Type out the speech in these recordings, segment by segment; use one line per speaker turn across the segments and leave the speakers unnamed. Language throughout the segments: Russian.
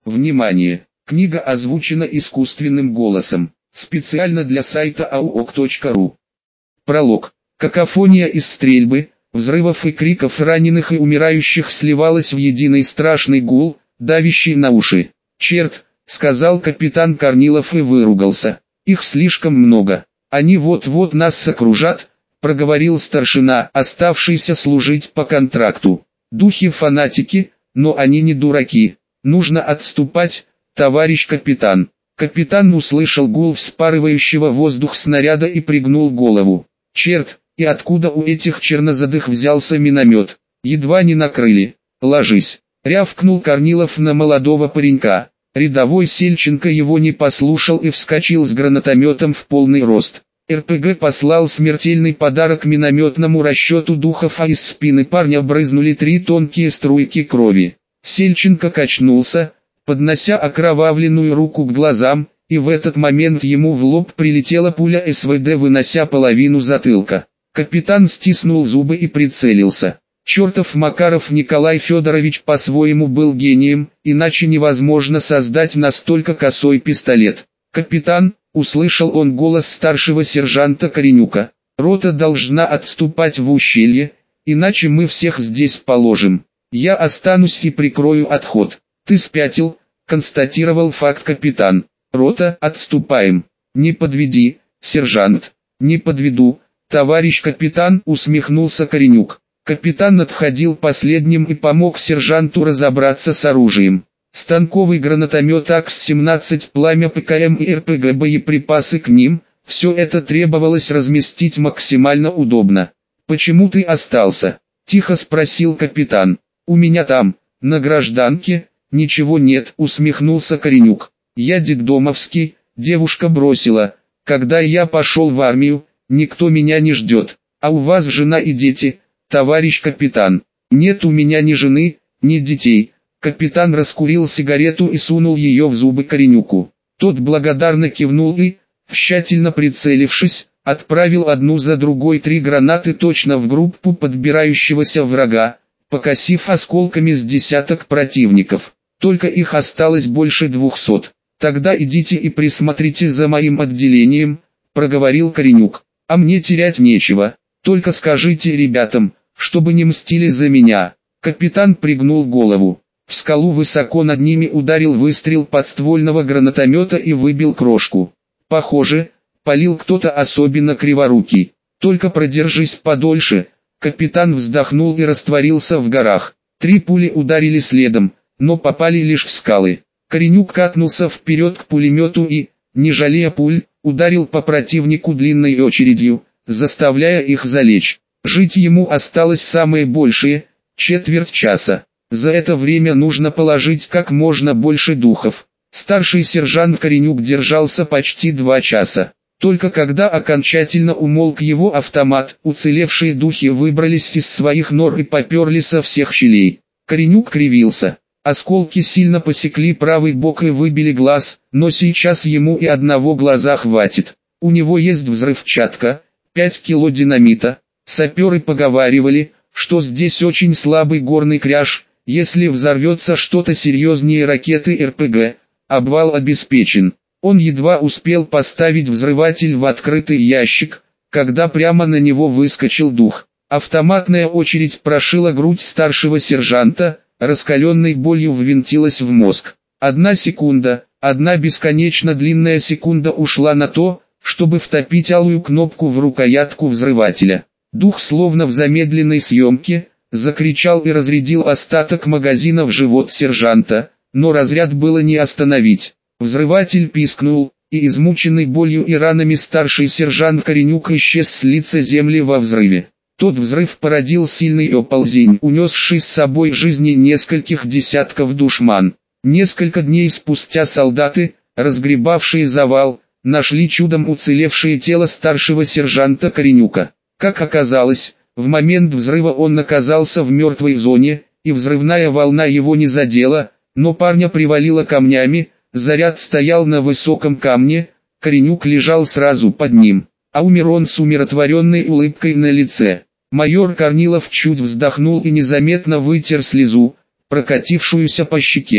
Внимание! Книга озвучена искусственным голосом. Специально для сайта auok.ru. Пролог. Какофония из стрельбы, взрывов и криков раненых и умирающих сливалась в единый страшный гул, давящий на уши. «Черт!» — сказал капитан Корнилов и выругался. «Их слишком много. Они вот-вот нас окружат», — проговорил старшина, оставшийся служить по контракту. «Духи-фанатики, но они не дураки. Нужно отступать, товарищ капитан». Капитан услышал гул вспарывающего воздух снаряда и пригнул голову. «Черт, и откуда у этих чернозадых взялся миномет? Едва не накрыли. Ложись!» — рявкнул Корнилов на молодого паренька. Рядовой Сельченко его не послушал и вскочил с гранатометом в полный рост. РПГ послал смертельный подарок минометному расчету духов, а из спины парня брызнули 3 тонкие струйки крови. Сельченко качнулся, поднося окровавленную руку к глазам, и в этот момент ему в лоб прилетела пуля СВД, вынося половину затылка. Капитан стиснул зубы и прицелился. Чертов Макаров Николай Федорович по-своему был гением, иначе невозможно создать настолько косой пистолет. «Капитан», — услышал он голос старшего сержанта Коренюка, — «рота должна отступать в ущелье, иначе мы всех здесь положим. Я останусь и прикрою отход». «Ты спятил», — констатировал факт капитан. «Рота, отступаем. Не подведи, сержант». «Не подведу, товарищ капитан», — усмехнулся Коренюк. Капитан отходил последним и помог сержанту разобраться с оружием. Станковый гранатомет АКС-17, пламя ПКМ и РПГ, боеприпасы к ним — все это требовалось разместить максимально удобно. «Почему ты остался?» — тихо спросил капитан. «У меня там, на гражданке, ничего нет», — усмехнулся Коренюк. «Я детдомовский, девушка бросила. Когда я пошел в армию, никто меня не ждет. А у вас жена и дети, товарищ капитан?» «Нет у меня ни жены, ни детей». Капитан раскурил сигарету и сунул ее в зубы Коренюку. Тот благодарно кивнул и, тщательно прицелившись, отправил одну за другой 3 гранаты точно в группу подбирающегося врага, покосив осколками с десяток противников. «Только их осталось больше 200. Тогда идите и присмотрите за моим отделением», — проговорил Коренюк. «А мне терять нечего. Только скажите ребятам, чтобы не мстили за меня». Капитан пригнул голову. В скалу высоко над ними ударил выстрел подствольного гранатомета и выбил крошку. Похоже, палил кто-то особенно криворукий. «Только продержись подольше», — капитан вздохнул и растворился в горах. 3 пули ударили следом, но попали лишь в скалы. Коренюк катнулся вперед к пулемету и, не жалея пуль, ударил по противнику длинной очередью, заставляя их залечь. Жить ему осталось самое большее — четверть часа. За это время нужно положить как можно больше духов. Старший сержант Коренюк держался почти 2 часа. Только когда окончательно умолк его автомат, уцелевшие духи выбрались из своих нор и поперли со всех щелей. Коренюк кривился. Осколки сильно посекли правый бок и выбили глаз, но сейчас ему и одного глаза хватит. У него есть взрывчатка, 5 кило динамита. Саперы поговаривали, что здесь очень слабый горный кряж. Если взорвется что-то серьезнее ракеты РПГ, обвал обеспечен. Он едва успел поставить взрыватель в открытый ящик, когда прямо на него выскочил дух. Автоматная очередь прошила грудь старшего сержанта, раскаленной болью ввинтилась в мозг. 1 секунда, 1 бесконечно длинная секунда ушла на то, чтобы втопить алую кнопку в рукоятку взрывателя. Дух, словно в замедленной съемке, закричал и разрядил остаток магазина в живот сержанта, но разряд было не остановить. Взрыватель пискнул, и измученный болью и ранами старший сержант Коренюк исчез с лица земли во взрыве. Тот взрыв породил сильный оползень, унесший с собой жизни нескольких десятков душман. Несколько дней спустя солдаты, разгребавшие завал, нашли чудом уцелевшее тело старшего сержанта Коренюка. Как оказалось, в момент взрыва он оказался в мертвой зоне, и взрывная волна его не задела, но парня привалило камнями, заряд стоял на высоком камне, Коренюк лежал сразу под ним, а умер он с умиротворенной улыбкой на лице. Майор Корнилов чуть вздохнул и незаметно вытер слезу, прокатившуюся по щеке.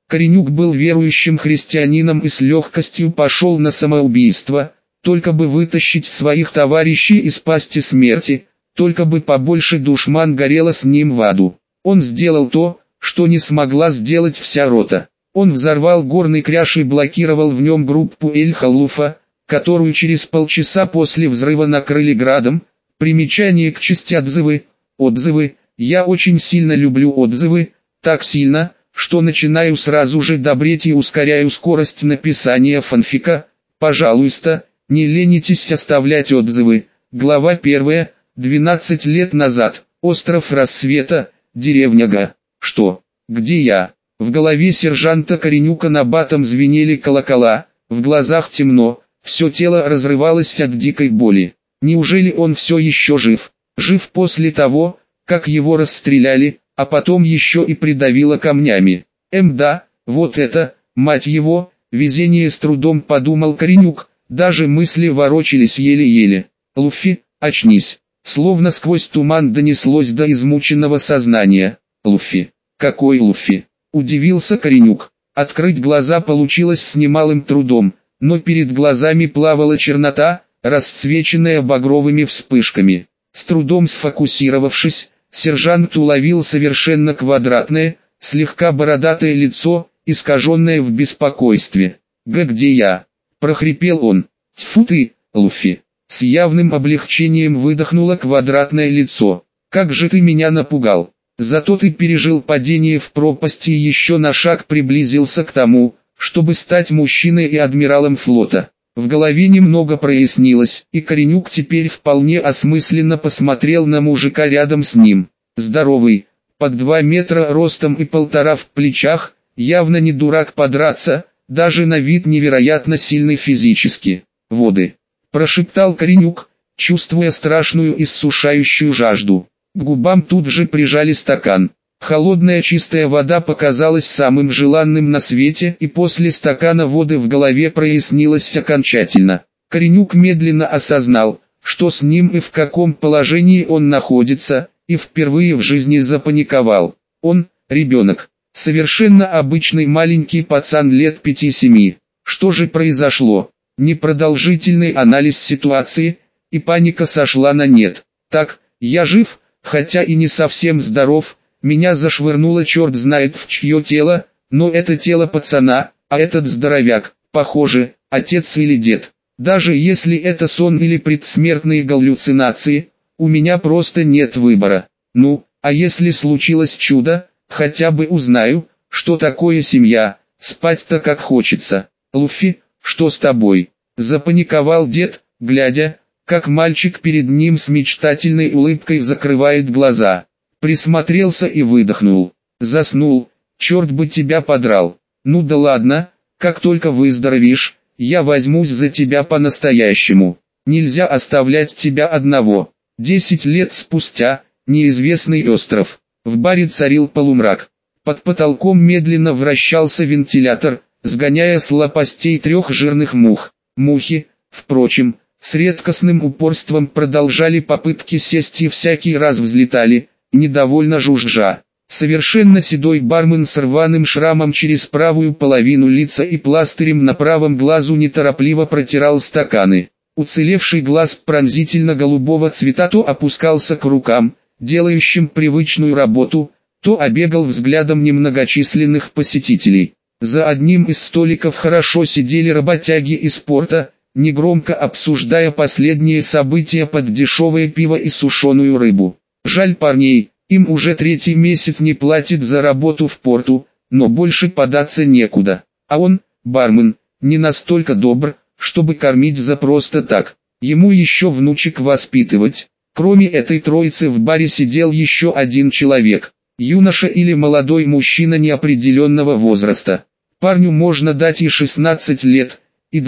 Коренюк был верующим христианином и с легкостью пошел на самоубийство, только бы вытащить своих товарищей из пасти смерти, только бы побольше душман горело с ним в аду. Он сделал то, что не смогла сделать вся рота. Он взорвал горный кряж и блокировал в нем группу Эль-Халуфа, которую через полчаса после взрыва накрыли градом. Примечание к части отзывы. Отзывы. Я очень сильно люблю отзывы, так сильно, что начинаю сразу же добреть и ускоряю скорость написания фанфика. Пожалуйста, не ленитесь оставлять отзывы. Глава 1. 12 лет назад. Остров Рассвета, деревня Га. Что? Где я? В голове сержанта Коренюка набатом звенели колокола, в глазах темно, все тело разрывалось от дикой боли. Неужели он все еще жив? Жив после того, как его расстреляли, а потом еще и придавило камнями. Да, вот это, мать его, везение, с трудом подумал Коренюк, даже мысли ворочались еле-еле. Луффи, очнись. Словно сквозь туман донеслось до измученного сознания. Луффи. Какой Луффи? Удивился Коренюк. Открыть глаза получилось с немалым трудом, но перед глазами плавала чернота, расцвеченная багровыми вспышками. С трудом сфокусировавшись, сержант уловил совершенно квадратное, слегка бородатое лицо, искаженное в беспокойстве. «Где я?» – прохрипел он. «Тьфу ты, Луффи!» С явным облегчением выдохнуло квадратное лицо. «Как же ты меня напугал! Зато ты пережил падение в пропасть и еще на шаг приблизился к тому, чтобы стать мужчиной и адмиралом флота». В голове немного прояснилось, и Коренюк теперь вполне осмысленно посмотрел на мужика рядом с ним. Здоровый, под 2 метра ростом и 1,5 в плечах, явно не дурак подраться, даже на вид невероятно сильный физически. «Воды», – прошептал Коренюк, чувствуя страшную иссушающую жажду. К губам тут же прижали стакан. Холодная чистая вода показалась самым желанным на свете, и после стакана воды в голове прояснилось окончательно. Коренюк медленно осознал, что с ним и в каком положении он находится, и впервые в жизни запаниковал. Он, ребенок, совершенно обычный маленький пацан лет 5-7. Что же произошло? Непродолжительный анализ ситуации, и паника сошла на нет. Так, я жив, хотя и не совсем здоров. Меня зашвырнуло черт знает в чье тело, но это тело пацана, а этот здоровяк, похоже, отец или дед. Даже если это сон или предсмертные галлюцинации, у меня просто нет выбора. Ну, а если случилось чудо, хотя бы узнаю, что такое семья, спать-то как хочется. Луффи, что с тобой? Запаниковал дед, глядя, как мальчик перед ним с мечтательной улыбкой закрывает глаза. Присмотрелся и выдохнул. Заснул, черт бы тебя подрал. Ну да ладно, как только выздоровеешь, я возьмусь за тебя по-настоящему. Нельзя оставлять тебя одного. 10 лет спустя, неизвестный остров. В баре царил полумрак. Под потолком медленно вращался вентилятор, сгоняя с лопастей 3 жирных мух. Мухи, впрочем, с редкостным упорством продолжали попытки сесть и всякий раз взлетали, недовольно жужжа. Совершенно седой бармен с рваным шрамом через правую половину лица и пластырем на правом глазу неторопливо протирал стаканы. Уцелевший глаз пронзительно-голубого цвета то опускался к рукам, делающим привычную работу, то обегал взглядом немногочисленных посетителей. За одним из столиков хорошо сидели работяги из порта, негромко обсуждая последние события под дешевое пиво и сушеную рыбу. Жаль парней, им уже 3-й месяц не платят за работу в порту, но больше податься некуда. А он, бармен, не настолько добр, чтобы кормить за просто так. Ему еще внучек воспитывать. Кроме этой троицы в баре сидел еще один человек. Юноша или молодой мужчина неопределенного возраста. Парню можно дать и 16 лет, и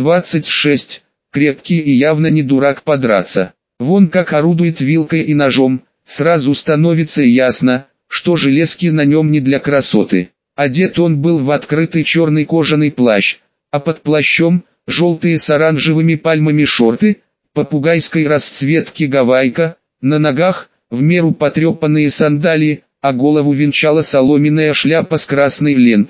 26, крепкий и явно не дурак подраться. Вон как орудует вилкой и ножом. Сразу становится ясно, что железки на нем не для красоты. Одет он был в открытый черный кожаный плащ, а под плащом желтые с оранжевыми пальмами шорты, попугайской расцветки гавайка, на ногах в меру потрепанные сандалии, а голову венчала соломенная шляпа с красной лентой.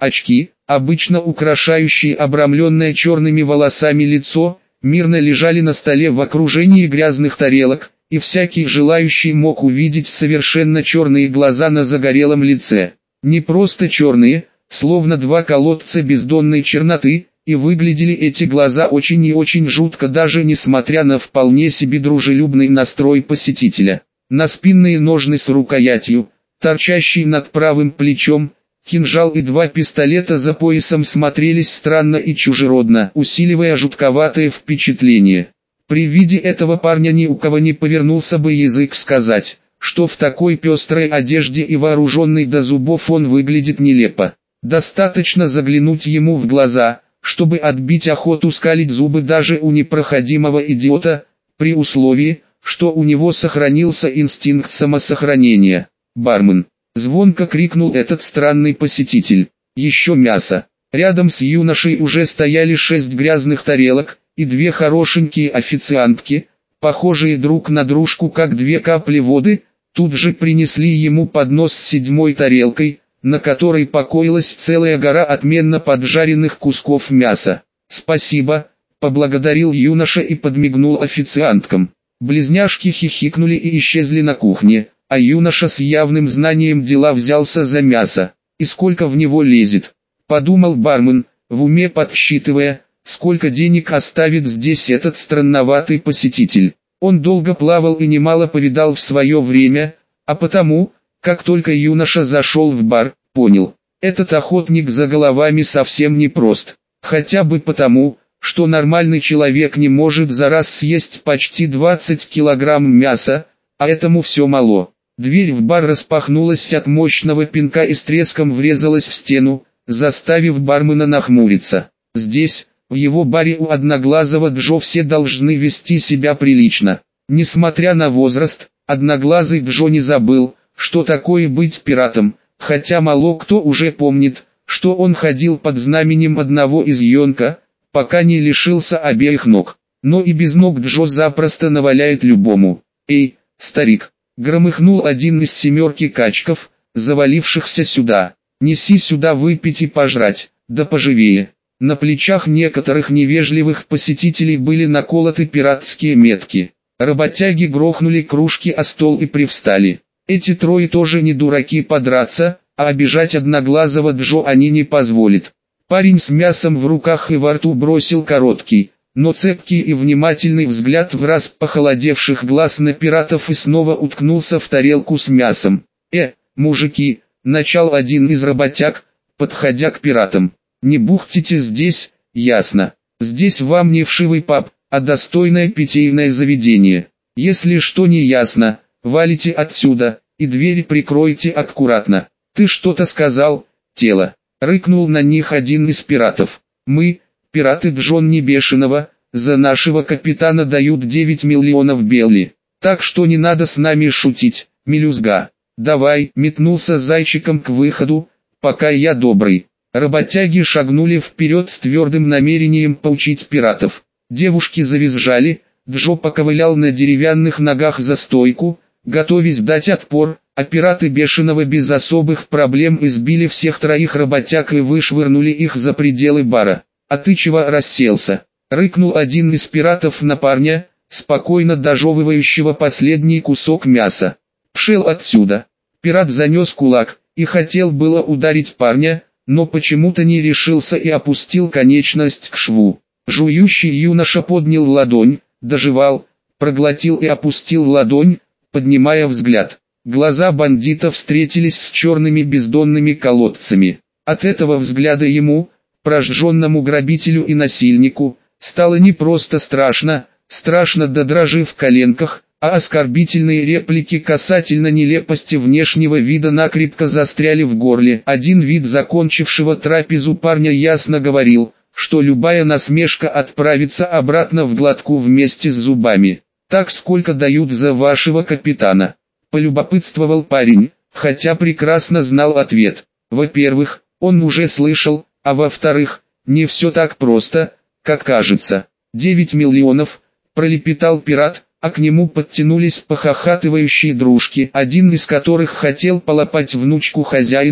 очки, обычно украшающие обрамленное черными волосами лицо, мирно лежали на столе в окружении грязных тарелок, и всякий желающий мог увидеть совершенно черные глаза на загорелом лице. Не просто черные, словно два колодца бездонной черноты, и выглядели эти глаза очень и очень жутко, даже несмотря на вполне себе дружелюбный настрой посетителя. На спинные ножны с рукоятью, торчащие над правым плечом, кинжал и два пистолета за поясом смотрелись странно и чужеродно, усиливая жутковатое впечатление. При виде этого парня ни у кого не повернулся бы язык сказать, что в такой пестрой одежде и вооруженный до зубов он выглядит нелепо. Достаточно заглянуть ему в глаза, чтобы отбить охоту скалить зубы даже у непроходимого идиота, при условии, что у него сохранился инстинкт самосохранения. «Бармен!» — звонко крикнул этот странный посетитель. «Еще мясо!» Рядом с юношей уже стояли 6 грязных тарелок, и 2 хорошенькие официантки, похожие друг на дружку как 2 капли воды, тут же принесли ему поднос с 7-й тарелкой, на которой покоилась целая гора отменно поджаренных кусков мяса. «Спасибо», — поблагодарил юноша и подмигнул официанткам. Близняшки хихикнули и исчезли на кухне, а юноша с явным знанием дела взялся за мясо. «И сколько в него лезет?» — подумал бармен, в уме подсчитывая, сколько денег оставит здесь этот странноватый посетитель. Он долго плавал и немало повидал в свое время, а потому, как только юноша зашел в бар, понял, этот охотник за головами совсем не прост. Хотя бы потому, что нормальный человек не может за раз съесть почти 20 килограмм мяса, а этому все мало. Дверь в бар распахнулась от мощного пинка и с треском врезалась в стену, заставив бармена нахмуриться. Здесь, в его баре у Одноглазого Джо, все должны вести себя прилично. Несмотря на возраст, Одноглазый Джо не забыл, что такое быть пиратом, хотя мало кто уже помнит, что он ходил под знаменем одного из Йонка, пока не лишился обеих ног. Но и без ног Джо запросто наваляет любому. «Эй, старик!» — громыхнул один из 7 качков, завалившихся сюда. «Неси сюда выпить и пожрать, да поживее». На плечах некоторых невежливых посетителей были наколоты пиратские метки. Работяги грохнули кружки о стол и привстали. Эти трое тоже не дураки подраться, а обижать Одноглазого Джо они не позволят. Парень с мясом в руках и во рту бросил короткий, но цепкий и внимательный взгляд в раз похолодевших глаз на пиратов и снова уткнулся в тарелку с мясом. Мужики!» — начал один из работяг, подходя к пиратам. «Не бухтите здесь, ясно? Здесь вам не вшивый паб, а достойное питейное заведение. Если что не ясно, валите отсюда, и двери прикройте аккуратно». «Ты что-то сказал, тело?» — рыкнул на них один из пиратов. «Мы, пираты Джонни Бешеного, за нашего капитана дают 9 миллионов белли. Так что не надо с нами шутить, мелюзга. Давай!» — метнулся зайчиком к выходу, «пока я добрый». Работяги шагнули вперед с твердым намерением поучить пиратов. Девушки завизжали, Джо поковылял на деревянных ногах за стойку, готовясь дать отпор, а пираты Бешеного без особых проблем избили всех 3 работяг и вышвырнули их за пределы бара. «А ты чего расселся?» — рыкнул один из пиратов на парня, спокойно дожевывающего последний кусок мяса. «Пшел отсюда!» Пират занес кулак и хотел было ударить парня, но почему-то не решился и опустил конечность к шву. Жующий юноша поднял ладонь, дожевал, проглотил и опустил ладонь, поднимая взгляд. Глаза бандита встретились с черными бездонными колодцами. От этого взгляда ему, прожженному грабителю и насильнику, стало не просто страшно, страшно до дрожи в коленках, а оскорбительные реплики касательно нелепости внешнего вида накрепко застряли в горле. Один вид закончившего трапезу парня ясно говорил, что любая насмешка отправится обратно в глотку вместе с зубами. «Так сколько дают за вашего капитана?» — полюбопытствовал парень, хотя прекрасно знал ответ. Во-первых, он уже слышал, а во-вторых, не все так просто, как кажется. 9 миллионов, пролепетал пират, а к нему подтянулись похохатывающие дружки, один из которых хотел полапать внучку хозяина,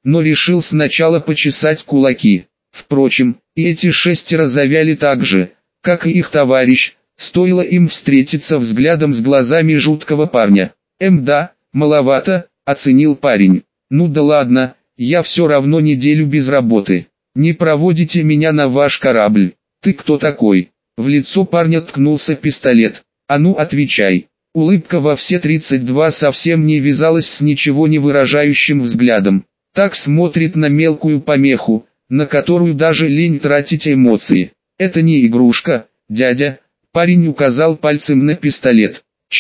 но решил сначала почесать кулаки. Впрочем, и эти 6 завяли так же, как и их товарищ, стоило им встретиться взглядом с глазами жуткого парня. Да, маловато, оценил парень. Ну да ладно, я все равно неделю без работы. Не проводите меня на ваш корабль. Ты кто такой? В лицо парня ткнулся пистолет. А ну отвечай. Улыбка во все 32 совсем не вязалась с ничего не выражающим взглядом. Так смотрит на мелкую помеху, на которую даже лень тратить эмоции. Это не игрушка, дядя. Парень указал пальцем на пистолет.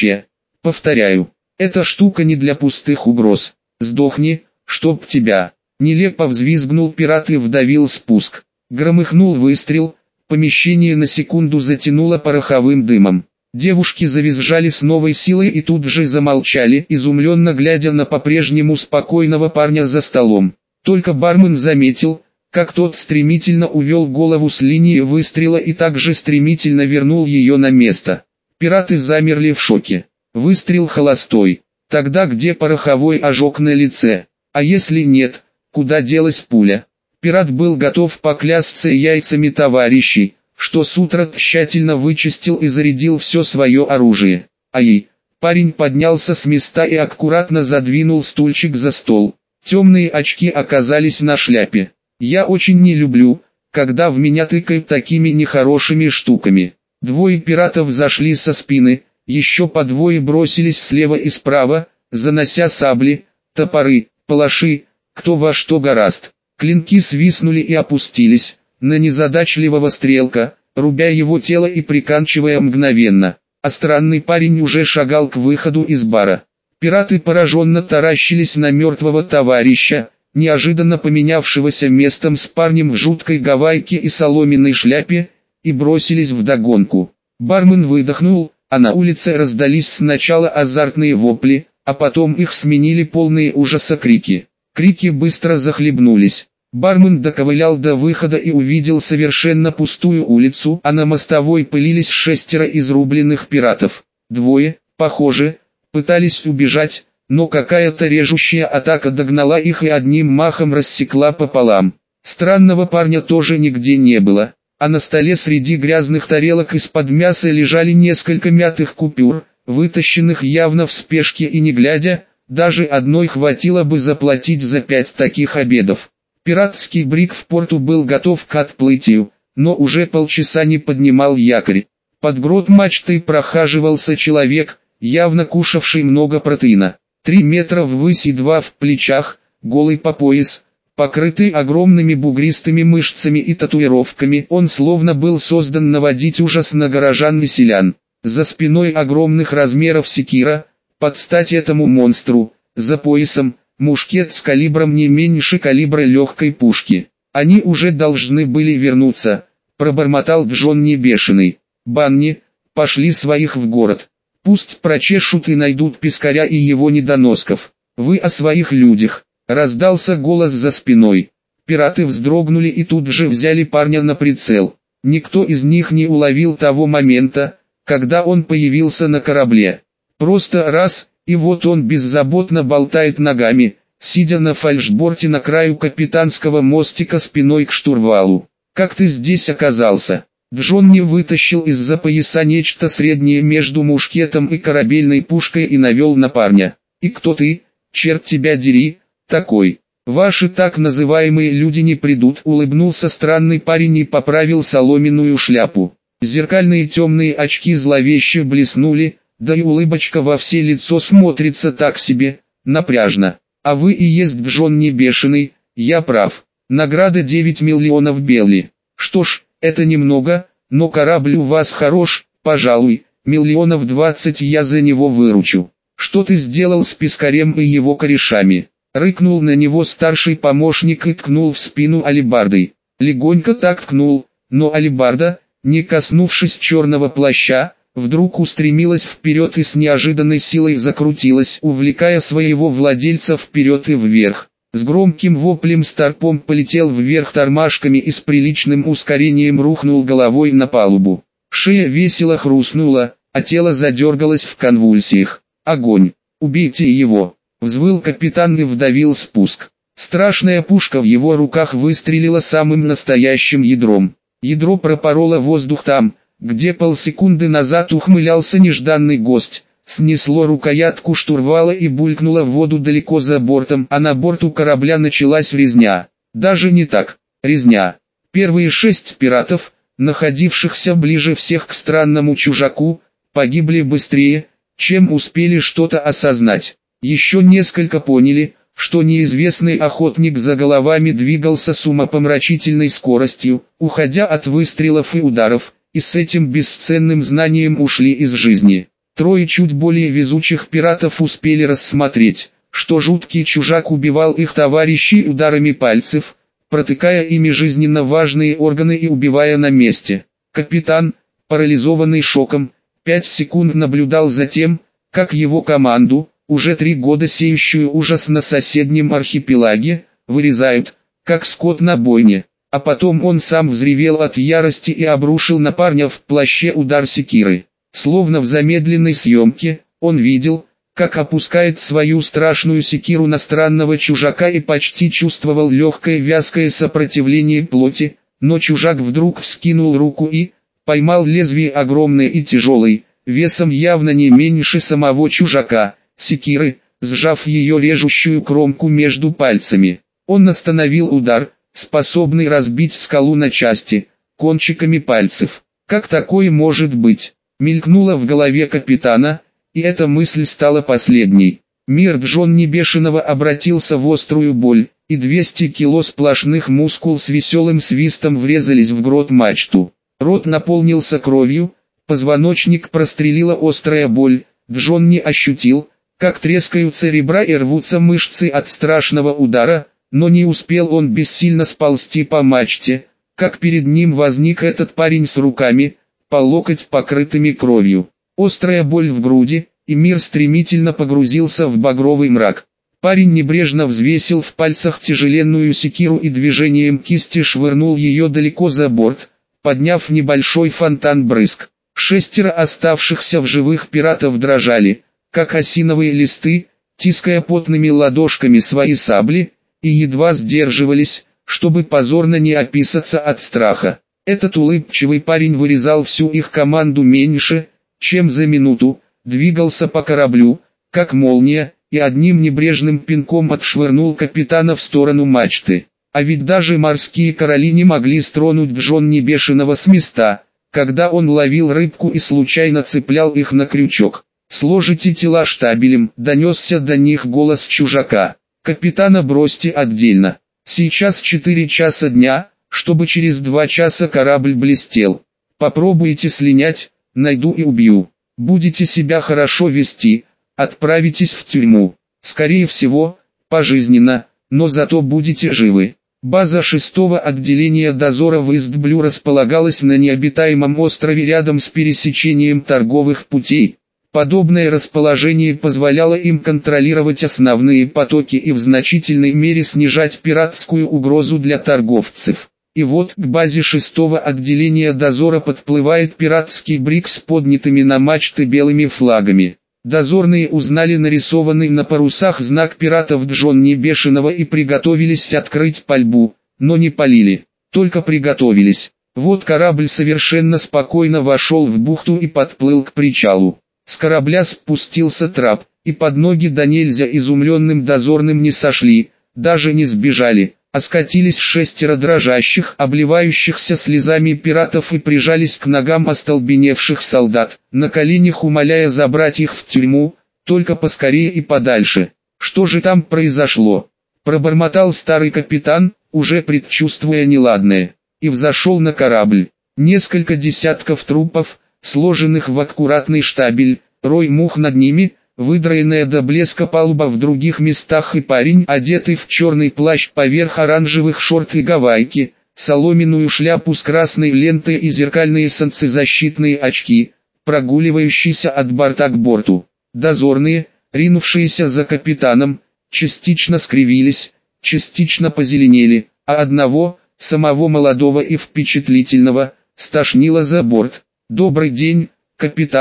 Повторяю, эта штука не для пустых угроз. Сдохни, чтоб тебя. Нелепо взвизгнул пират и вдавил спуск. Громыхнул выстрел, помещение на секунду затянуло пороховым дымом. Девушки завизжали с новой силой и тут же замолчали, изумленно глядя на по-прежнему спокойного парня за столом. Только бармен заметил, как тот стремительно увел голову с линии выстрела и также стремительно вернул ее на место. Пираты замерли в шоке. Выстрел холостой. Тогда где пороховой ожог на лице? А если нет, куда делась пуля? Пират был готов поклясться яйцами товарищей, что с утра тщательно вычистил и зарядил все свое оружие. Ай! Парень поднялся с места и аккуратно задвинул стульчик за стол. Темные очки оказались на шляпе. Я очень не люблю, когда в меня тыкают такими нехорошими штуками. Двое пиратов зашли со спины, еще по двое бросились слева и справа, занося сабли, топоры, палаши, кто во что горазд. Клинки свистнули и опустились на незадачливого стрелка, рубя его тело и приканчивая мгновенно. А странный парень уже шагал к выходу из бара. Пираты пораженно таращились на мертвого товарища, неожиданно поменявшегося местом с парнем в жуткой гавайке и соломенной шляпе, и бросились вдогонку. Бармен выдохнул, а на улице раздались сначала азартные вопли, а потом их сменили полные ужаса крики. Крики быстро захлебнулись. Бармен доковылял до выхода и увидел совершенно пустую улицу, а на мостовой пылились 6 изрубленных пиратов. Двое, похоже, пытались убежать, но какая-то режущая атака догнала их и одним махом рассекла пополам. Странного парня тоже нигде не было, а на столе среди грязных тарелок из-под мяса лежали несколько мятых купюр, вытащенных явно в спешке и не глядя, даже одной хватило бы заплатить за 5 таких обедов. Пиратский бриг в порту был готов к отплытию, но уже полчаса не поднимал якорь. Под грот мачтой прохаживался человек, явно кушавший много протеина. 3 метра ввысь и 2 в плечах, голый по пояс, покрытый огромными бугристыми мышцами и татуировками. Он словно был создан наводить ужас на горожан и селян. За спиной огромных размеров секира, под стать этому монстру, за поясом, мушкет с калибром не меньше калибра легкой пушки. Они уже должны были вернуться, пробормотал Джонни бешеный. Банни, пошли своих в город. Пусть прочешут и найдут пескаря и его недоносков. Вы о своих людях. Раздался голос за спиной. Пираты вздрогнули и тут же взяли парня на прицел. Никто из них не уловил того момента, когда он появился на корабле. Просто раз, и вот он беззаботно болтает ногами, сидя на фальшборте на краю капитанского мостика спиной к штурвалу. «Как ты здесь оказался?» Джонни вытащил из-за пояса нечто среднее между мушкетом и корабельной пушкой и навел на парня. «И кто ты, черт тебя дери, такой?» «Ваши так называемые люди не придут», — улыбнулся странный парень и поправил соломенную шляпу. Зеркальные темные очки зловеще блеснули, да и улыбочка во все лицо смотрится так себе, напряжно. «А вы и есть Джонни бешеный, я прав. Награда 9 миллионов белли. Что ж, это немного, но корабль у вас хорош, пожалуй, 20 миллионов я за него выручу. Что ты сделал с пескарем и его корешами?» Рыкнул на него старший помощник и ткнул в спину алебардой. Легонько так ткнул, но алебарда, не коснувшись черного плаща, вдруг устремилась вперед и с неожиданной силой закрутилась, увлекая своего владельца вперед и вверх. С громким воплем старпом полетел вверх тормашками и с приличным ускорением рухнул головой на палубу. Шея весело хрустнула, а тело задергалось в конвульсиях. «Огонь! Убейте его!» — взвыл капитан и вдавил спуск. Страшная пушка в его руках выстрелила самым настоящим ядром. Ядро пропороло воздух там, где полсекунды назад ухмылялся нежданный гость. Снесло рукоятку штурвала и булькнуло в воду далеко за бортом, а на борту корабля началась резня. Даже не так, резня. Первые 6 пиратов, находившихся ближе всех к странному чужаку, погибли быстрее, чем успели что-то осознать. Еще несколько поняли, что неизвестный охотник за головами двигался с умопомрачительной скоростью, уходя от выстрелов и ударов, и с этим бесценным знанием ушли из жизни. 3 чуть более везучих пиратов успели рассмотреть, что жуткий чужак убивал их товарищей ударами пальцев, протыкая ими жизненно важные органы и убивая на месте. Капитан, парализованный шоком, 5 секунд наблюдал за тем, как его команду, уже 3 года сеющую ужас на соседнем архипелаге, вырезают, как скот на бойне. А потом он сам взревел от ярости и обрушил на парня в плаще удар секиры. Словно в замедленной съемке, он видел, как опускает свою страшную секиру на странного чужака и почти чувствовал легкое вязкое сопротивление плоти, но чужак вдруг вскинул руку и поймал лезвие огромное и тяжелое, весом явно не меньше самого чужака, секиры, сжав ее режущую кромку между пальцами. Он остановил удар, способный разбить скалу на части, кончиками пальцев. Как такое может быть? Мелькнула в голове капитана, и эта мысль стала последней. Мир Джонни Бешеного обратился в острую боль, и 200 кило сплошных мускул с веселым свистом врезались в грот мачту. Рот наполнился кровью, позвоночник прострелила острая боль. Джонни ощутил, как трескаются ребра и рвутся мышцы от страшного удара, но не успел он бессильно сползти по мачте, как перед ним возник этот парень с руками, по локоть покрытыми кровью. Острая боль в груди, и мир стремительно погрузился в багровый мрак. Парень небрежно взвесил в пальцах тяжеленную секиру и движением кисти швырнул ее далеко за борт, подняв небольшой фонтан брызг. 6 оставшихся в живых пиратов дрожали, как осиновые листы, тиская потными ладошками свои сабли, и едва сдерживались, чтобы позорно не описаться от страха. Этот улыбчивый парень вырезал всю их команду меньше, чем за минуту, двигался по кораблю, как молния, и одним небрежным пинком отшвырнул капитана в сторону мачты. А ведь даже морские короли не могли стронуть Джонни Бешеного с места, когда он ловил рыбку и случайно цеплял их на крючок. «Сложите тела штабелем», — донесся до них голос чужака. «Капитана бросьте отдельно. Сейчас 4 часа дня, чтобы через 2 часа корабль блестел. Попробуйте слинять, найду и убью. Будете себя хорошо вести, отправитесь в тюрьму. Скорее всего, пожизненно, но зато будете живы». База 6-го отделения дозора в Ист-Блю располагалась на необитаемом острове рядом с пересечением торговых путей. Подобное расположение позволяло им контролировать основные потоки и в значительной мере снижать пиратскую угрозу для торговцев. И вот к базе 6-го отделения дозора подплывает пиратский бриг с поднятыми на мачты белыми флагами. Дозорные узнали нарисованный на парусах знак пиратов Джонни Бешеного и приготовились открыть пальбу, но не полили, только приготовились. Вот корабль совершенно спокойно вошел в бухту и подплыл к причалу. С корабля спустился трап, и под ноги до нельзя изумленным дозорным не сошли, даже не сбежали, а скатились 6 дрожащих, обливающихся слезами пиратов и прижались к ногам остолбеневших солдат, на коленях умоляя забрать их в тюрьму, только поскорее и подальше. Что же там произошло? Пробормотал старый капитан, уже предчувствуя неладное, и взошел на корабль. Несколько десятков трупов, сложенных в аккуратный штабель, рой мух над ними, выдраенная до блеска палуба в других местах и парень, одетый в черный плащ поверх оранжевых шорт и гавайки, соломенную шляпу с красной лентой и зеркальные солнцезащитные очки, прогуливающийся от борта к борту. Дозорные, ринувшиеся за капитаном, частично скривились, частично позеленели, а одного, самого молодого и впечатлительного, стошнило за борт. «Добрый день, капитан», —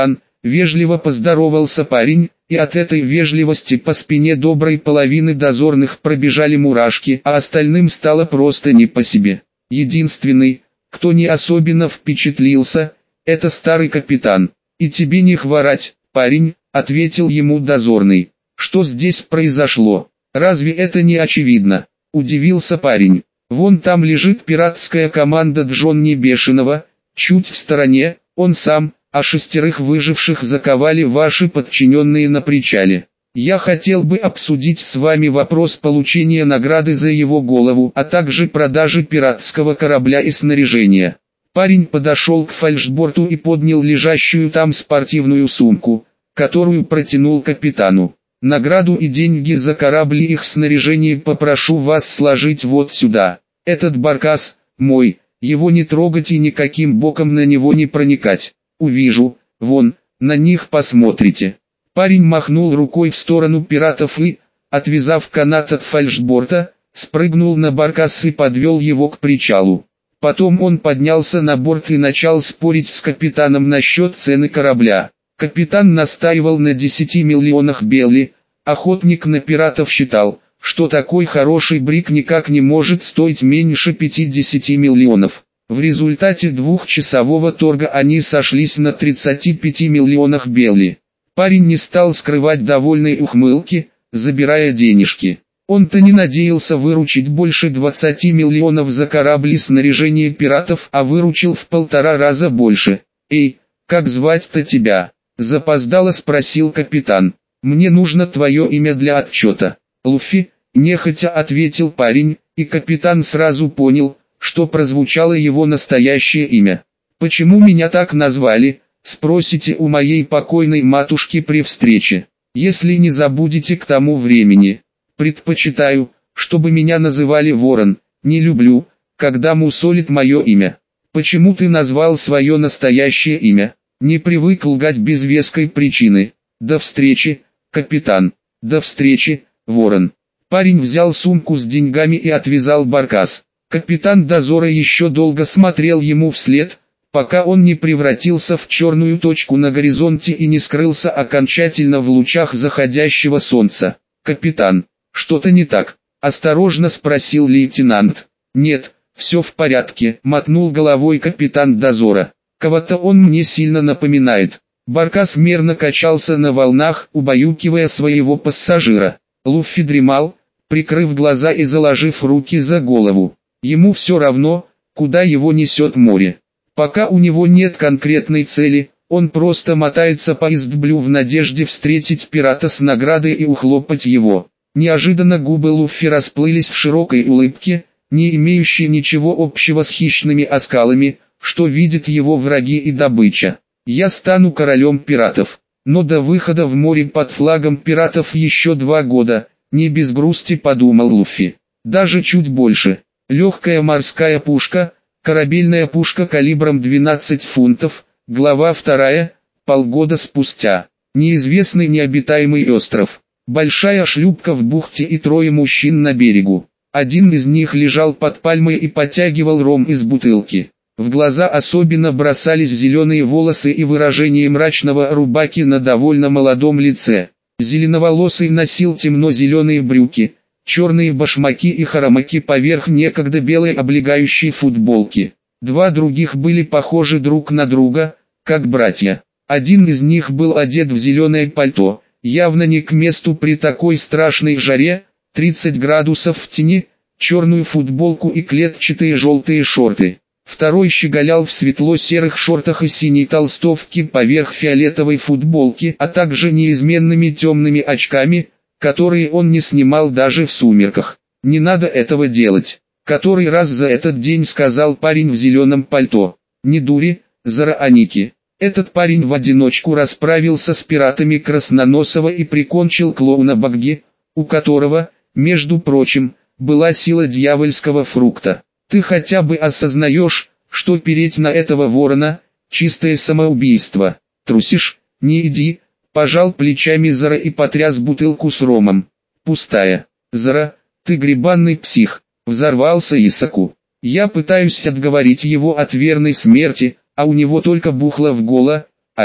Вежливо поздоровался парень, и от этой вежливости по спине доброй половины дозорных пробежали мурашки, а остальным стало просто не по себе. Единственный, кто не особенно впечатлился, это старый капитан. «И тебе не хворать, парень», — ответил ему дозорный. «Что здесь произошло? Разве это не очевидно?» — удивился парень. «Вон там лежит пиратская команда Джонни Бешеного, чуть в стороне, он сам, а 6 выживших заковали ваши подчиненные на причале. Я хотел бы обсудить с вами вопрос получения награды за его голову, а также продажи пиратского корабля и снаряжения». Парень подошел к фальшборту и поднял лежащую там спортивную сумку, которую протянул капитану. «Награду и деньги за корабль и их снаряжение попрошу вас сложить вот сюда. Этот баркас мой, его не трогать и никаким боком на него не проникать. Увижу, вон, на них посмотрите». Парень махнул рукой в сторону пиратов и, отвязав канат от фальшборта, спрыгнул на баркас и подвел его к причалу. Потом он поднялся на борт и начал спорить с капитаном насчет цены корабля. Капитан настаивал на 10 миллионах белли, охотник на пиратов считал, что такой хороший брик никак не может стоить меньше 50 миллионов. В результате двухчасового торга они сошлись на 35 миллионах белли. Парень не стал скрывать довольной ухмылки, забирая денежки. Он-то не надеялся выручить больше 20 миллионов за корабль и снаряжение пиратов, а выручил в 1,5 раза больше. «Эй, как звать-то тебя?» — запоздало спросил капитан. «Мне нужно твое имя для отчета». «Луффи», — нехотя ответил парень, и капитан сразу понял, что прозвучало его настоящее имя. «Почему меня так назвали?» — спросите у моей покойной матушки при встрече. Если не забудете к тому времени. Предпочитаю, чтобы меня называли Ворон, не люблю, когда мусолит мое имя. Почему ты назвал свое настоящее имя? Не привык лгать без веской причины. До встречи, капитан. До встречи, Ворон». Парень взял сумку с деньгами и отвязал баркас. Капитан дозора еще долго смотрел ему вслед, пока он не превратился в черную точку на горизонте и не скрылся окончательно в лучах заходящего солнца. «Капитан, что-то не так?» — осторожно спросил лейтенант. «Нет, все в порядке», — мотнул головой капитан дозора. «Кого-то он мне сильно напоминает». Баркас мерно качался на волнах, убаюкивая своего пассажира. Луффи дремал, прикрыв глаза и заложив руки за голову. Ему все равно, куда его несет море. Пока у него нет конкретной цели, он просто мотается по Истблю в надежде встретить пирата с наградой и ухлопать его. Неожиданно губы Луффи расплылись в широкой улыбке, не имеющей ничего общего с хищными оскалами, что видят его враги и добыча. «Я стану королем пиратов». Но до выхода в море под флагом пиратов еще 2 года, не без грусти подумал Луффи. Даже чуть больше. Легкая морская пушка, корабельная пушка калибром 12 фунтов, глава 2, полгода спустя. Неизвестный необитаемый остров. Большая шлюпка в бухте и 3 мужчин на берегу. Один из них лежал под пальмой и потягивал ром из бутылки. В глаза особенно бросались зеленые волосы и выражение мрачного рубаки на довольно молодом лице. Зеленоволосый носил темно-зеленые брюки, черные башмаки и харамаки поверх некогда белой облегающей футболки. 2 других были похожи друг на друга, как братья. Один из них был одет в зеленое пальто, явно не к месту при такой страшной жаре, 30 градусов в тени, черную футболку и клетчатые желтые шорты. Второй щеголял в светло-серых шортах и синей толстовке поверх фиолетовой футболки, а также неизменными темными очками, которые он не снимал даже в сумерках. «Не надо этого делать», — который раз за этот день сказал парень в зеленом пальто. «Не дури, Зарааники». Этот парень в одиночку расправился с пиратами Красноносова и прикончил клоуна Багги, у которого, между прочим, была сила дьявольского фрукта. «Ты хотя бы осознаешь, что переть на этого ворона – чистое самоубийство? Трусишь? Не иди», – пожал плечами Зара и потряс бутылку с ромом. «Пустая. Зара, ты гребанный псих», – взорвался Исаку. «Я пытаюсь отговорить его от верной смерти, а у него только бухло в горло. Ай,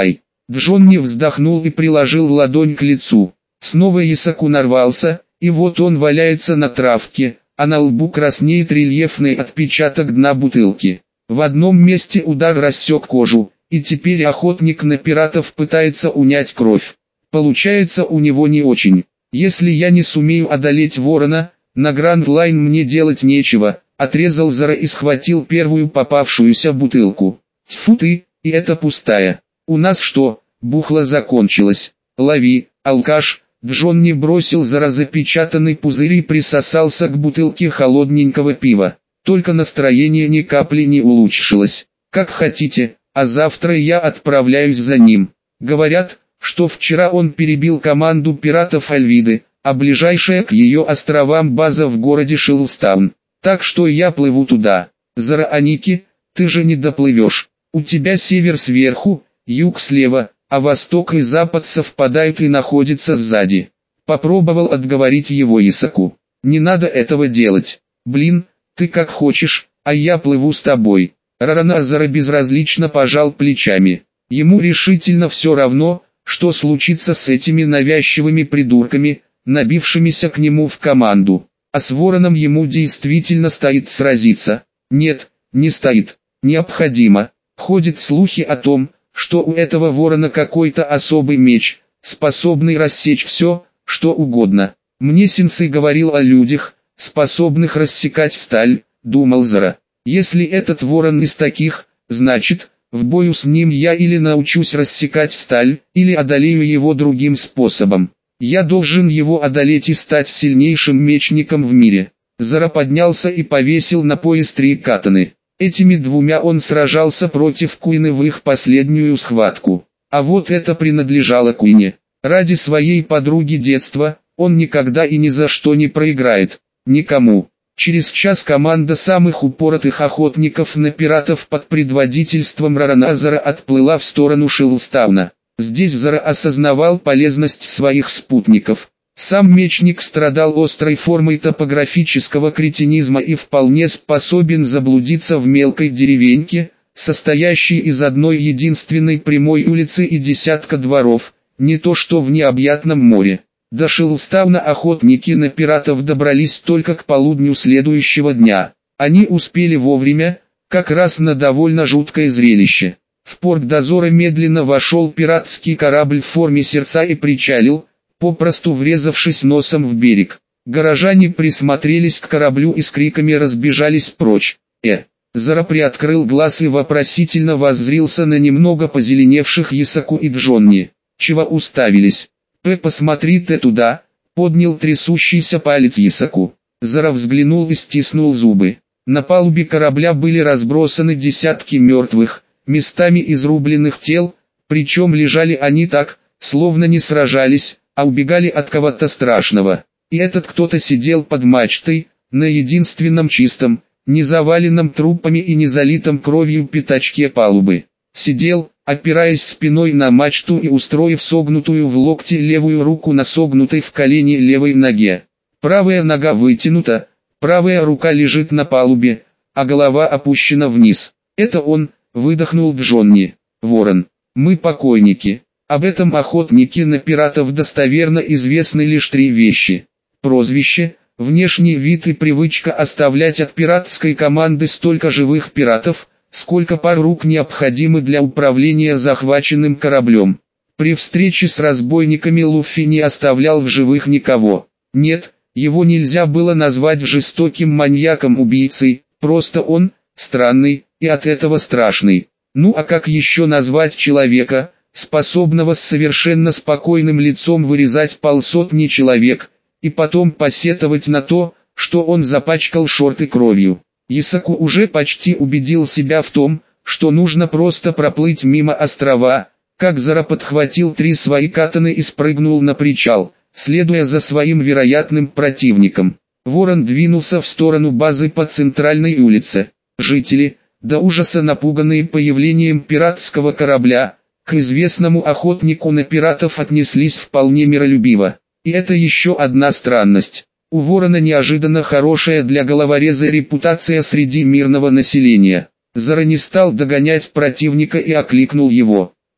Джонни вздохнул и приложил ладонь к лицу. Снова Исаку нарвался, и вот он валяется на травке, а на лбу краснеет рельефный отпечаток дна бутылки. В одном месте удар рассек кожу, и теперь охотник на пиратов пытается унять кровь. Получается у него не очень. Если я не сумею одолеть ворона, на Гранд Лайн мне делать нечего, отрезал Зара и схватил первую попавшуюся бутылку. Тьфу ты, и это пустая. У нас что, бухло закончилось? Лови, алкаш. Джонни бросил Зара запечатанный пузырь и присосался к бутылке холодненького пива. Только настроение ни капли не улучшилось. Как хотите, а завтра я отправляюсь за ним. Говорят, что вчера он перебил команду пиратов Альвиды, а ближайшая к ее островам база в городе Шиллстаун. Так что я плыву туда. Зара Аники, ты же не доплывешь. У тебя север сверху, юг слева, а восток и запад совпадают и находятся сзади. Попробовал отговорить его Исаку. Не надо этого делать. Блин, ты как хочешь, а я плыву с тобой. Рараназара безразлично пожал плечами. Ему решительно все равно, что случится с этими навязчивыми придурками, набившимися к нему в команду. А с вороном ему действительно стоит сразиться. Нет, не стоит. Необходимо. Ходят слухи о том, что у этого ворона какой-то особый меч, способный рассечь все, что угодно. Мне сенсей говорил о людях, способных рассекать сталь, думал Зара. Если этот ворон из таких, значит, в бою с ним я или научусь рассекать сталь, или одолею его другим способом. Я должен его одолеть и стать сильнейшим мечником в мире. Зара поднялся и повесил на пояс 3 катаны. Этими двумя он сражался против Куины в их последнюю схватку. А вот это принадлежало Куине. Ради своей подруги детства, он никогда и ни за что не проиграет. Никому. Через час команда самых упоротых охотников на пиратов под предводительством Рараназара отплыла в сторону Шиллстауна. Здесь Зара осознавал полезность своих спутников. Сам мечник страдал острой формой топографического кретинизма и вполне способен заблудиться в мелкой деревеньке, состоящей из одной единственной прямой улицы и десятка дворов, не то что в необъятном море. До Шиллстауна охотники на пиратов добрались только к полудню следующего дня. Они успели вовремя, как раз на довольно жуткое зрелище. В порт дозора медленно вошел пиратский корабль в форме сердца и причалил, попросту врезавшись носом в берег. Горожане присмотрелись к кораблю и с криками разбежались прочь. Зара приоткрыл глаз и вопросительно воззрился на немного позеленевших Исаку и Джонни. Чего уставились? Посмотри ты туда, поднял трясущийся палец Исаку. Зара взглянул и стиснул зубы. На палубе корабля были разбросаны десятки мертвых, местами изрубленных тел, причем лежали они так, словно не сражались, а убегали от кого-то страшного. И этот кто-то сидел под мачтой, на единственном чистом, не заваленном трупами и не залитом кровью пятачке палубы. Сидел, опираясь спиной на мачту и устроив согнутую в локте левую руку на согнутой в колене левой ноге. Правая нога вытянута, правая рука лежит на палубе, а голова опущена вниз. Это он, выдохнул Джонни. Ворон. Мы покойники. Об этом охотнике на пиратов достоверно известны лишь 3 вещи. Прозвище, внешний вид и привычка оставлять от пиратской команды столько живых пиратов, сколько пар рук необходимы для управления захваченным кораблем. При встрече с разбойниками Луффи не оставлял в живых никого. Нет, его нельзя было назвать жестоким маньяком-убийцей, просто он, странный, и от этого страшный. Ну а как еще назвать человека, способного с совершенно спокойным лицом вырезать полсотни человек, и потом посетовать на то, что он запачкал шорты кровью? Исаку уже почти убедил себя в том, что нужно просто проплыть мимо острова, как Зара подхватил 3 свои катаны и спрыгнул на причал, следуя за своим вероятным противником. Ворон двинулся в сторону базы по центральной улице. Жители, до ужаса напуганные появлением пиратского корабля, к известному охотнику на пиратов отнеслись вполне миролюбиво. И это еще одна странность. У Ворона неожиданно хорошая для головореза репутация среди мирного населения. Зара не стал догонять противника и окликнул его.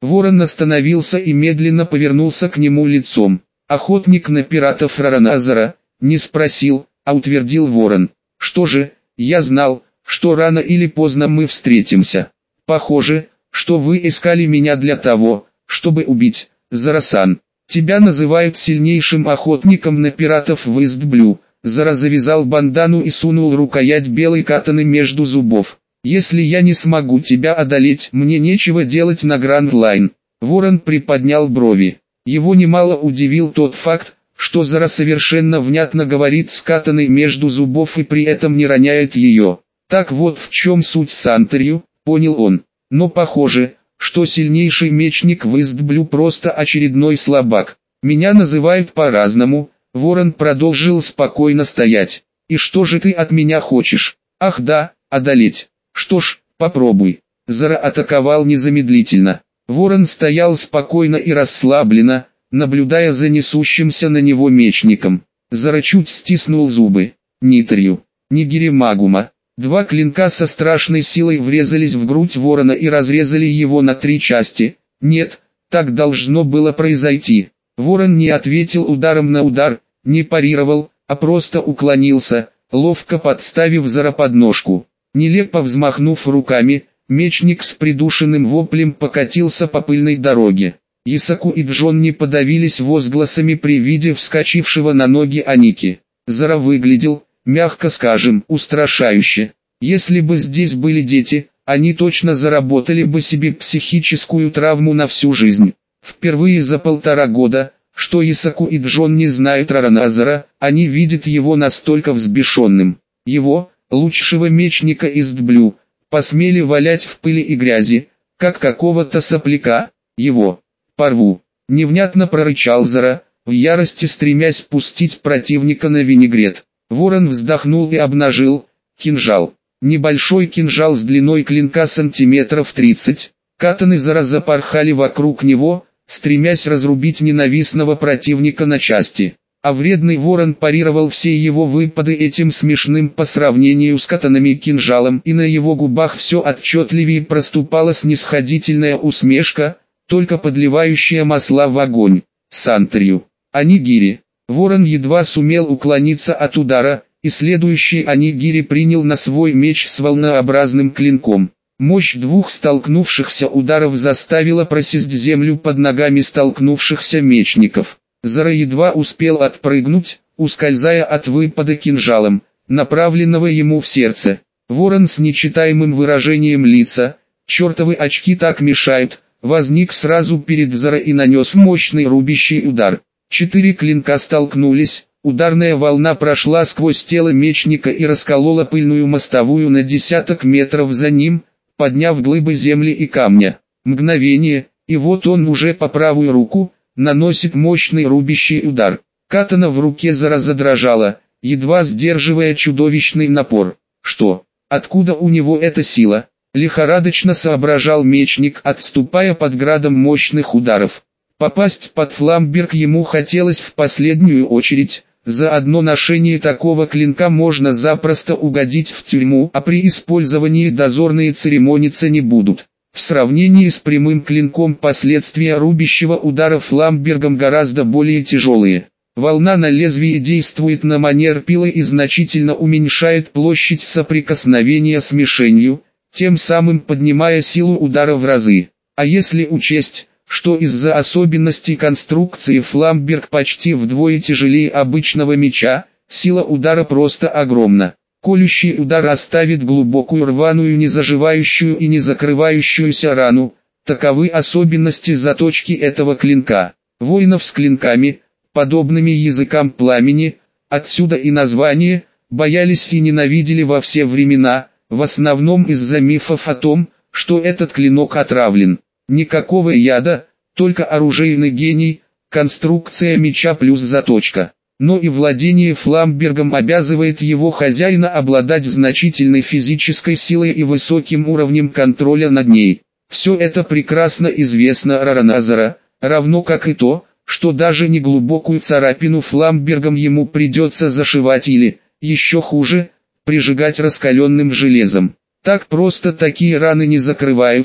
Ворон остановился и медленно повернулся к нему лицом. Охотник на пиратов Рараназара не спросил, а утвердил Ворон. Что же, я знал, что рано или поздно мы встретимся. Похоже, что вы искали меня для того, чтобы убить, Зара-сан. Тебя называют сильнейшим охотником на пиратов в Ист-Блю. Зара завязал бандану и сунул рукоять белой катаны между зубов. Если я не смогу тебя одолеть, мне нечего делать на Гранд-Лайн. Ворон приподнял брови. Его немало удивил тот факт, что Зара совершенно внятно говорит с катаной между зубов и при этом не роняет ее. Так вот в чем суть Сантерью, понял он. Но похоже, что сильнейший мечник в Ист-Блю просто очередной слабак. Меня называют по-разному. Ворон продолжил спокойно стоять. И что же ты от меня хочешь? Ах да, одолеть. Что ж, попробуй. Зара атаковал незамедлительно. Ворон стоял спокойно и расслабленно, наблюдая за несущимся на него мечником. Зара чуть стиснул зубы. Нитерью, Нигири Магума. Два клинка со страшной силой врезались в грудь ворона и разрезали его на 3 части. Нет, так должно было произойти. Ворон не ответил ударом на удар, не парировал, а просто уклонился, ловко подставив Зара подножку. Нелепо взмахнув руками, мечник с придушенным воплем покатился по пыльной дороге. Исаку и Джон не подавились возгласами при виде вскочившего на ноги Аники. Зара выглядел, мягко скажем, устрашающе. Если бы здесь были дети, они точно заработали бы себе психическую травму на всю жизнь. Впервые за 1,5 года, что Исаку и Джон не знают Рараназара, они видят его настолько взбешенным. Его, лучшего мечника Ист-Блю, посмели валять в пыли и грязи, как какого-то сопляка. Его порву. Невнятно прорычал Зара, в ярости стремясь пустить противника на винегрет. Ворон вздохнул и обнажил кинжал. Небольшой кинжал с длиной клинка сантиметров 30. Катаны Зара запорхали вокруг него, стремясь разрубить ненавистного противника на части. А вредный ворон парировал все его выпады этим смешным по сравнению с катанами кинжалом, и на его губах все отчетливее проступала снисходительная усмешка, только подливающая масла в огонь. Сантерью. Анигири. Ворон едва сумел уклониться от удара, и следующий Анигири принял на свой меч с волнообразным клинком. Мощь двух столкнувшихся ударов заставила просесть землю под ногами столкнувшихся мечников. Зара едва успел отпрыгнуть, ускользая от выпада кинжалом, направленного ему в сердце. Ворон с нечитаемым выражением лица, чертовы очки так мешают, возник сразу перед Зара и нанес мощный рубящий удар. 4 клинка столкнулись, ударная волна прошла сквозь тело мечника и расколола пыльную мостовую на десяток метров за ним, подняв глыбы земли и камня. Мгновение, и вот он уже по правую руку наносит мощный рубящий удар. Катана в руке Зара задрожала, едва сдерживая чудовищный напор. Что? Откуда у него эта сила? Лихорадочно соображал мечник, отступая под градом мощных ударов. Попасть под фламберг ему хотелось в последнюю очередь. За одно ношение такого клинка можно запросто угодить в тюрьму, а при использовании дозорные церемониться не будут. В сравнении с прямым клинком последствия рубящего удара фламбергом гораздо более тяжелые. Волна на лезвии действует на манер пилы и значительно уменьшает площадь соприкосновения с мишенью, тем самым поднимая силу удара в разы. А если учесть, что из-за особенностей конструкции фламберг почти вдвое тяжелее обычного меча, сила удара просто огромна. Колющий удар оставит глубокую рваную незаживающую и не закрывающуюся рану. Таковы особенности заточки этого клинка. Воинов с клинками, подобными языкам пламени, отсюда и название, боялись и ненавидели во все времена, в основном из-за мифов о том, что этот клинок отравлен. Никакого яда, только оружейный гений, конструкция меча плюс заточка. Но и владение фламбергом обязывает его хозяина обладать значительной физической силой и высоким уровнем контроля над ней. Все это прекрасно известно Рараназара, равно как и то, что даже неглубокую царапину фламбергом ему придется зашивать или, еще хуже, прижигать раскаленным железом. Так просто такие раны не закрываются,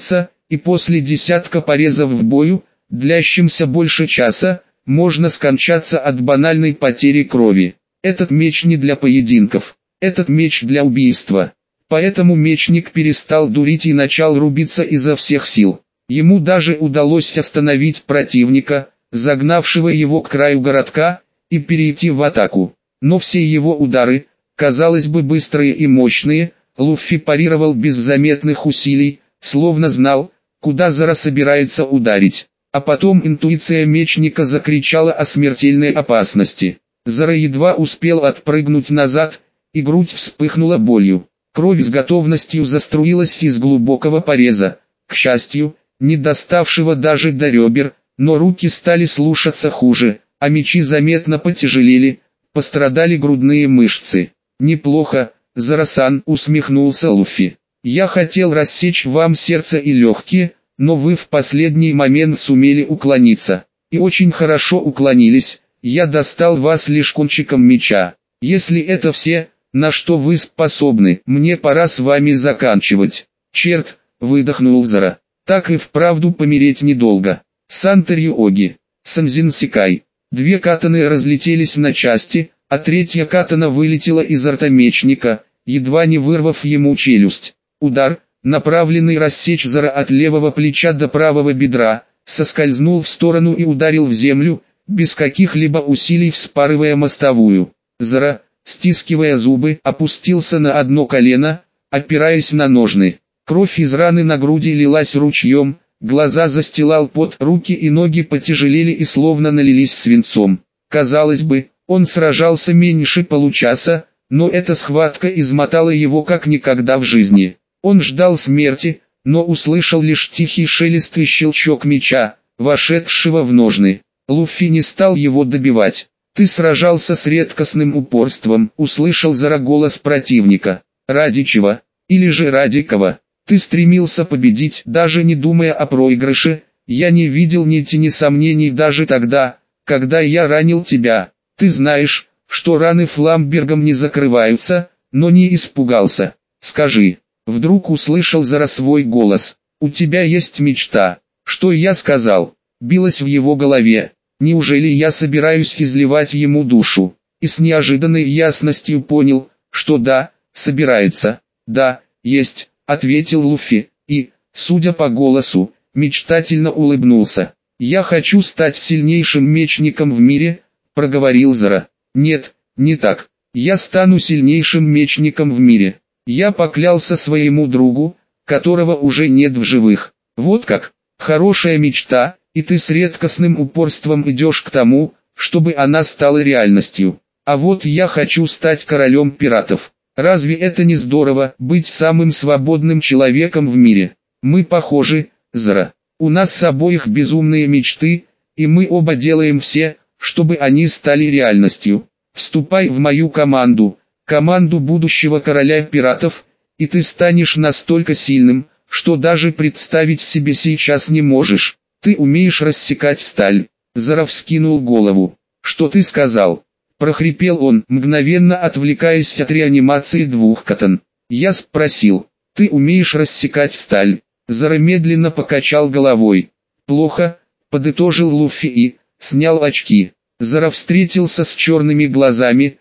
и после десятка порезов в бою, длящимся больше часа, можно скончаться от банальной потери крови. Этот меч не для поединков, этот меч для убийства. Поэтому мечник перестал дурить и начал рубиться изо всех сил. Ему даже удалось остановить противника, загнавшего его к краю городка, и перейти в атаку. Но все его удары, казалось бы быстрые и мощные, Луффи парировал без заметных усилий, словно знал, куда Зора собирается ударить. А потом интуиция мечника закричала о смертельной опасности. Зора едва успел отпрыгнуть назад, и грудь вспыхнула болью. Кровь с готовностью заструилась из глубокого пореза, к счастью, не доставшего даже до ребер, но руки стали слушаться хуже, а мечи заметно потяжелели, пострадали грудные мышцы. «Неплохо, Зора-сан», усмехнулся Луффи. «Я хотел рассечь вам сердце и легкие, но вы в последний момент сумели уклониться. И очень хорошо уклонились, я достал вас лишь кончиком меча. Если это все, на что вы способны, мне пора с вами заканчивать». «Черт», выдохнул Зора, — «так и вправду помереть недолго». Санта-Рюоги, Санзин-Сикай. Две катаны разлетелись на части, а третья катана вылетела из рта мечника, едва не вырвав ему челюсть. Удар, направленный рассечь Зора от левого плеча до правого бедра, соскользнул в сторону и ударил в землю, без каких-либо усилий вспарывая мостовую. Зора, стискивая зубы, опустился на одно колено, опираясь на ножны. Кровь из раны на груди лилась ручьем, глаза застилал пот, руки и ноги потяжелели и словно налились свинцом. Казалось бы, он сражался меньше получаса, но эта схватка измотала его как никогда в жизни. Он ждал смерти, но услышал лишь тихий шелест и щелчок меча, вошедшего в ножны. Луффи не стал его добивать. «Ты сражался с редкостным упорством», — услышал Зора голос противника. «Ради чего? Или же ради кого? Ты стремился победить, даже не думая о проигрыше. Я не видел ни тени сомнений даже тогда, когда я ранил тебя. Ты знаешь, что раны фламбергом не закрываются, но не испугался. Скажи». Вдруг услышал Зора свой голос. «У тебя есть мечта». Что я сказал? Билось в его голове. Неужели я собираюсь изливать ему душу? И с неожиданной ясностью понял, что да, собирается. «Да, есть», — ответил Луффи, и, судя по голосу, мечтательно улыбнулся. «Я хочу стать сильнейшим мечником в мире», — проговорил Зора. «Нет, не так. Я стану сильнейшим мечником в мире. Я поклялся своему другу, которого уже нет в живых». «Вот как? Хорошая мечта, и ты с редкостным упорством идешь к тому, чтобы она стала реальностью. А вот я хочу стать королем пиратов. Разве это не здорово, быть самым свободным человеком в мире? Мы похожи, Зора. У нас с обоих безумные мечты, и мы оба делаем все, чтобы они стали реальностью. Вступай в мою команду, команду будущего короля пиратов, и ты станешь настолько сильным, что даже представить себе сейчас не можешь. Ты умеешь рассекать сталь». Зора вскинул голову. «Что ты сказал?» Прохрипел он, мгновенно отвлекаясь от реанимации двух катан. «Я спросил, ты умеешь рассекать сталь?» Зора медленно покачал головой. «Плохо», — подытожил Луффи и снял очки. Зора встретился с черными глазами,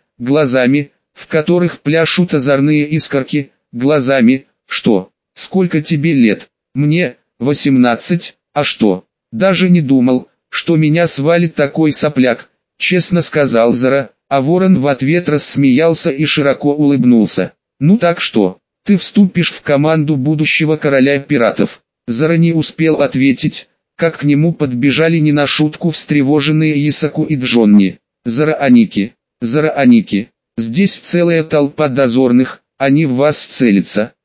в которых пляшут озорные искорки, глазами. «Что? Сколько тебе лет?» «Мне, 18, а что?» «Даже не думал, что меня свалит такой сопляк», — честно сказал Зора, а Ворон в ответ рассмеялся и широко улыбнулся. «Ну так что, ты вступишь в команду будущего короля пиратов?» Зора не успел ответить, как к нему подбежали не на шутку встревоженные Исаку и Джонни. Зора Аники, здесь целая толпа дозорных, они в вас целятся».